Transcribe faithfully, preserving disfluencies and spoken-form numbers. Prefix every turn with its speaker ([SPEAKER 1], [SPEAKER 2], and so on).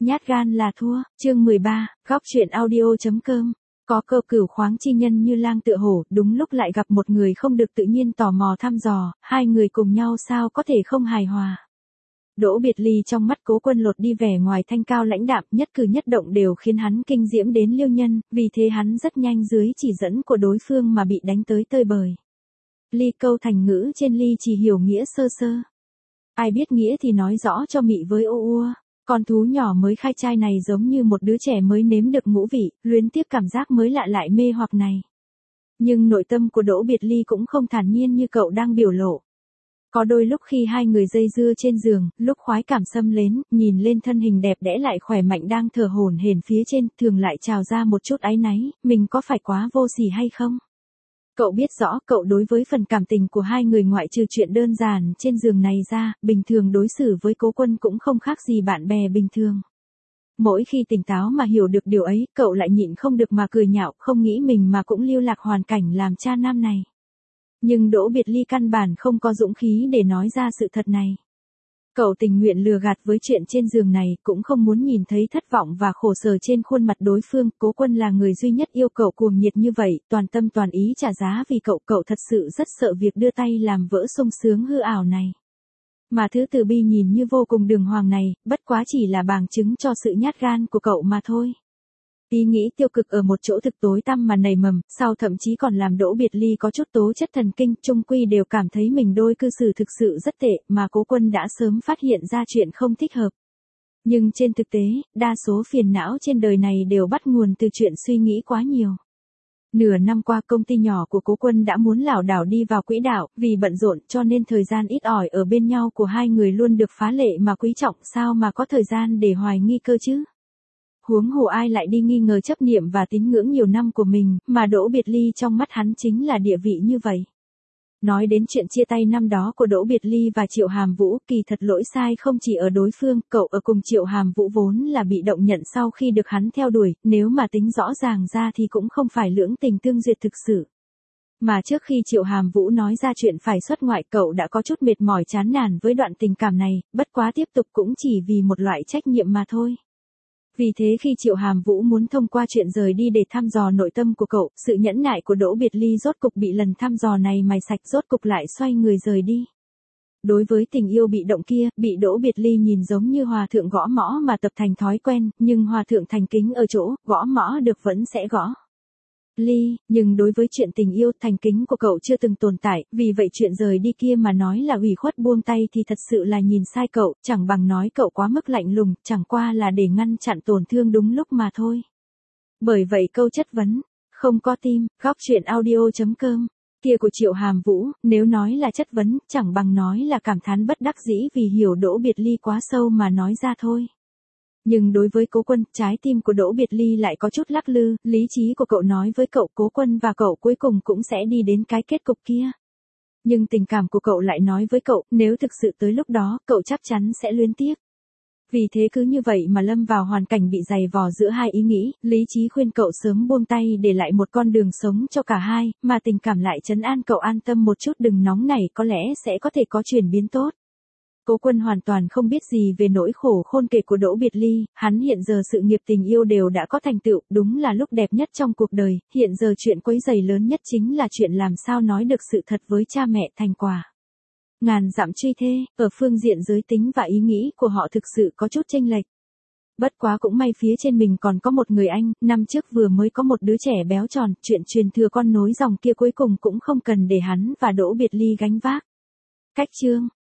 [SPEAKER 1] Nhát gan là thua, chương mười ba, góc truyện audio.com. Có câu cửu khoáng chi nhân như lang tựa hổ, đúng lúc lại gặp một người không được tự nhiên tò mò thăm dò, hai người cùng nhau sao có thể không hài hòa. Đỗ Biệt Ly trong mắt Cố Quân lột đi vẻ ngoài thanh cao lãnh đạm, nhất cử nhất động đều khiến hắn kinh diễm đến liêu nhân, vì thế hắn rất nhanh dưới chỉ dẫn của đối phương mà bị đánh tới tơi bời. Ly câu thành ngữ trên ly chỉ hiểu nghĩa sơ sơ. Ai biết nghĩa thì nói rõ cho mị với ô ua. Con thú nhỏ mới khai trai này giống như một đứa trẻ mới nếm được ngũ vị, luyến tiếc cảm giác mới lạ lại mê hoặc này. Nhưng nội tâm của Đỗ Biệt Ly cũng không thản nhiên như cậu đang biểu lộ. Có đôi lúc khi hai người dây dưa trên giường, lúc khoái cảm xâm lến, nhìn lên thân hình đẹp đẽ lại khỏe mạnh đang thở hổn hển phía trên, thường lại trào ra một chút áy náy, mình có phải quá vô sỉ hay không? Cậu biết rõ, cậu đối với phần cảm tình của hai người ngoại trừ chuyện đơn giản trên giường này ra, bình thường đối xử với Cố Quân cũng không khác gì bạn bè bình thường. Mỗi khi tỉnh táo mà hiểu được điều ấy, cậu lại nhịn không được mà cười nhạo, không nghĩ mình mà cũng lưu lạc hoàn cảnh làm cha nam này. Nhưng Đỗ Biệt Ly căn bản không có dũng khí để nói ra sự thật này. Cậu tình nguyện lừa gạt với chuyện trên giường này, cũng không muốn nhìn thấy thất vọng và khổ sở trên khuôn mặt đối phương. Cố Quân là người duy nhất yêu cậu cuồng nhiệt như vậy, toàn tâm toàn ý trả giá vì cậu. Cậu thật sự rất sợ việc đưa tay làm vỡ sung sướng hư ảo này. Mà thứ từ bi nhìn như vô cùng đường hoàng này, bất quá chỉ là bằng chứng cho sự nhát gan của cậu mà thôi. Ý nghĩ tiêu cực ở một chỗ thực tối tăm mà nảy mầm, sau thậm chí còn làm Đỗ Biệt Ly có chút tố chất thần kinh, chung quy đều cảm thấy mình đôi cư xử thực sự rất tệ, mà Cố Quân đã sớm phát hiện ra chuyện không thích hợp. Nhưng trên thực tế, đa số phiền não trên đời này đều bắt nguồn từ chuyện suy nghĩ quá nhiều. Nửa năm qua công ty nhỏ của Cố Quân đã muốn lảo đảo đi vào quỹ đạo, vì bận rộn cho nên thời gian ít ỏi ở bên nhau của hai người luôn được phá lệ mà quý trọng, sao mà có thời gian để hoài nghi cơ chứ? Huống hồ ai lại đi nghi ngờ chấp niệm và tín ngưỡng nhiều năm của mình, mà Đỗ Biệt Ly trong mắt hắn chính là địa vị như vậy. Nói đến chuyện chia tay năm đó của Đỗ Biệt Ly và Triệu Hàm Vũ, kỳ thật lỗi sai không chỉ ở đối phương, cậu ở cùng Triệu Hàm Vũ vốn là bị động nhận sau khi được hắn theo đuổi, nếu mà tính rõ ràng ra thì cũng không phải lưỡng tình tương duyệt thực sự. Mà trước khi Triệu Hàm Vũ nói ra chuyện phải xuất ngoại, cậu đã có chút mệt mỏi chán nản với đoạn tình cảm này, bất quá tiếp tục cũng chỉ vì một loại trách nhiệm mà thôi. Vì thế khi Triệu Hàm Vũ muốn thông qua chuyện rời đi để thăm dò nội tâm của cậu, sự nhẫn nại của Đỗ Biệt Ly rốt cục bị lần thăm dò này mài sạch, rốt cục lại xoay người rời đi. Đối với tình yêu bị động kia, bị Đỗ Biệt Ly nhìn giống như hòa thượng gõ mõ mà tập thành thói quen, nhưng hòa thượng thành kính ở chỗ, gõ mõ được vẫn sẽ gõ. Ly, nhưng đối với chuyện tình yêu, thành kính của cậu chưa từng tồn tại, vì vậy chuyện rời đi kia mà nói là ủy khuất buông tay thì thật sự là nhìn sai cậu, chẳng bằng nói cậu quá mức lạnh lùng, chẳng qua là để ngăn chặn tổn thương đúng lúc mà thôi. Bởi vậy câu chất vấn, không có tim, góc truyện audio.com, kia của Triệu Hàm Vũ, nếu nói là chất vấn, chẳng bằng nói là cảm thán bất đắc dĩ vì hiểu Đỗ Biệt Ly quá sâu mà nói ra thôi. Nhưng đối với Cố Quân, trái tim của Đỗ Biệt Ly lại có chút lắc lư, lý trí của cậu nói với cậu Cố Quân và cậu cuối cùng cũng sẽ đi đến cái kết cục kia. Nhưng tình cảm của cậu lại nói với cậu, nếu thực sự tới lúc đó, cậu chắc chắn sẽ luyến tiếc. Vì thế cứ như vậy mà lâm vào hoàn cảnh bị dày vò giữa hai ý nghĩ, lý trí khuyên cậu sớm buông tay để lại một con đường sống cho cả hai, mà tình cảm lại trấn an cậu an tâm một chút đừng nóng nảy, có lẽ sẽ có thể có chuyển biến tốt. Cố Quân hoàn toàn không biết gì về nỗi khổ khôn kể của Đỗ Biệt Ly, hắn hiện giờ sự nghiệp tình yêu đều đã có thành tựu, đúng là lúc đẹp nhất trong cuộc đời, hiện giờ chuyện quấy rầy lớn nhất chính là chuyện làm sao nói được sự thật với cha mẹ thành quả. Ngàn dặm truy thê, ở phương diện giới tính và ý nghĩ của họ thực sự có chút chênh lệch. Bất quá cũng may phía trên mình còn có một người anh, năm trước vừa mới có một đứa trẻ béo tròn, chuyện truyền thừa con nối dòng kia cuối cùng cũng không cần để hắn và Đỗ Biệt Ly gánh vác. Cách chương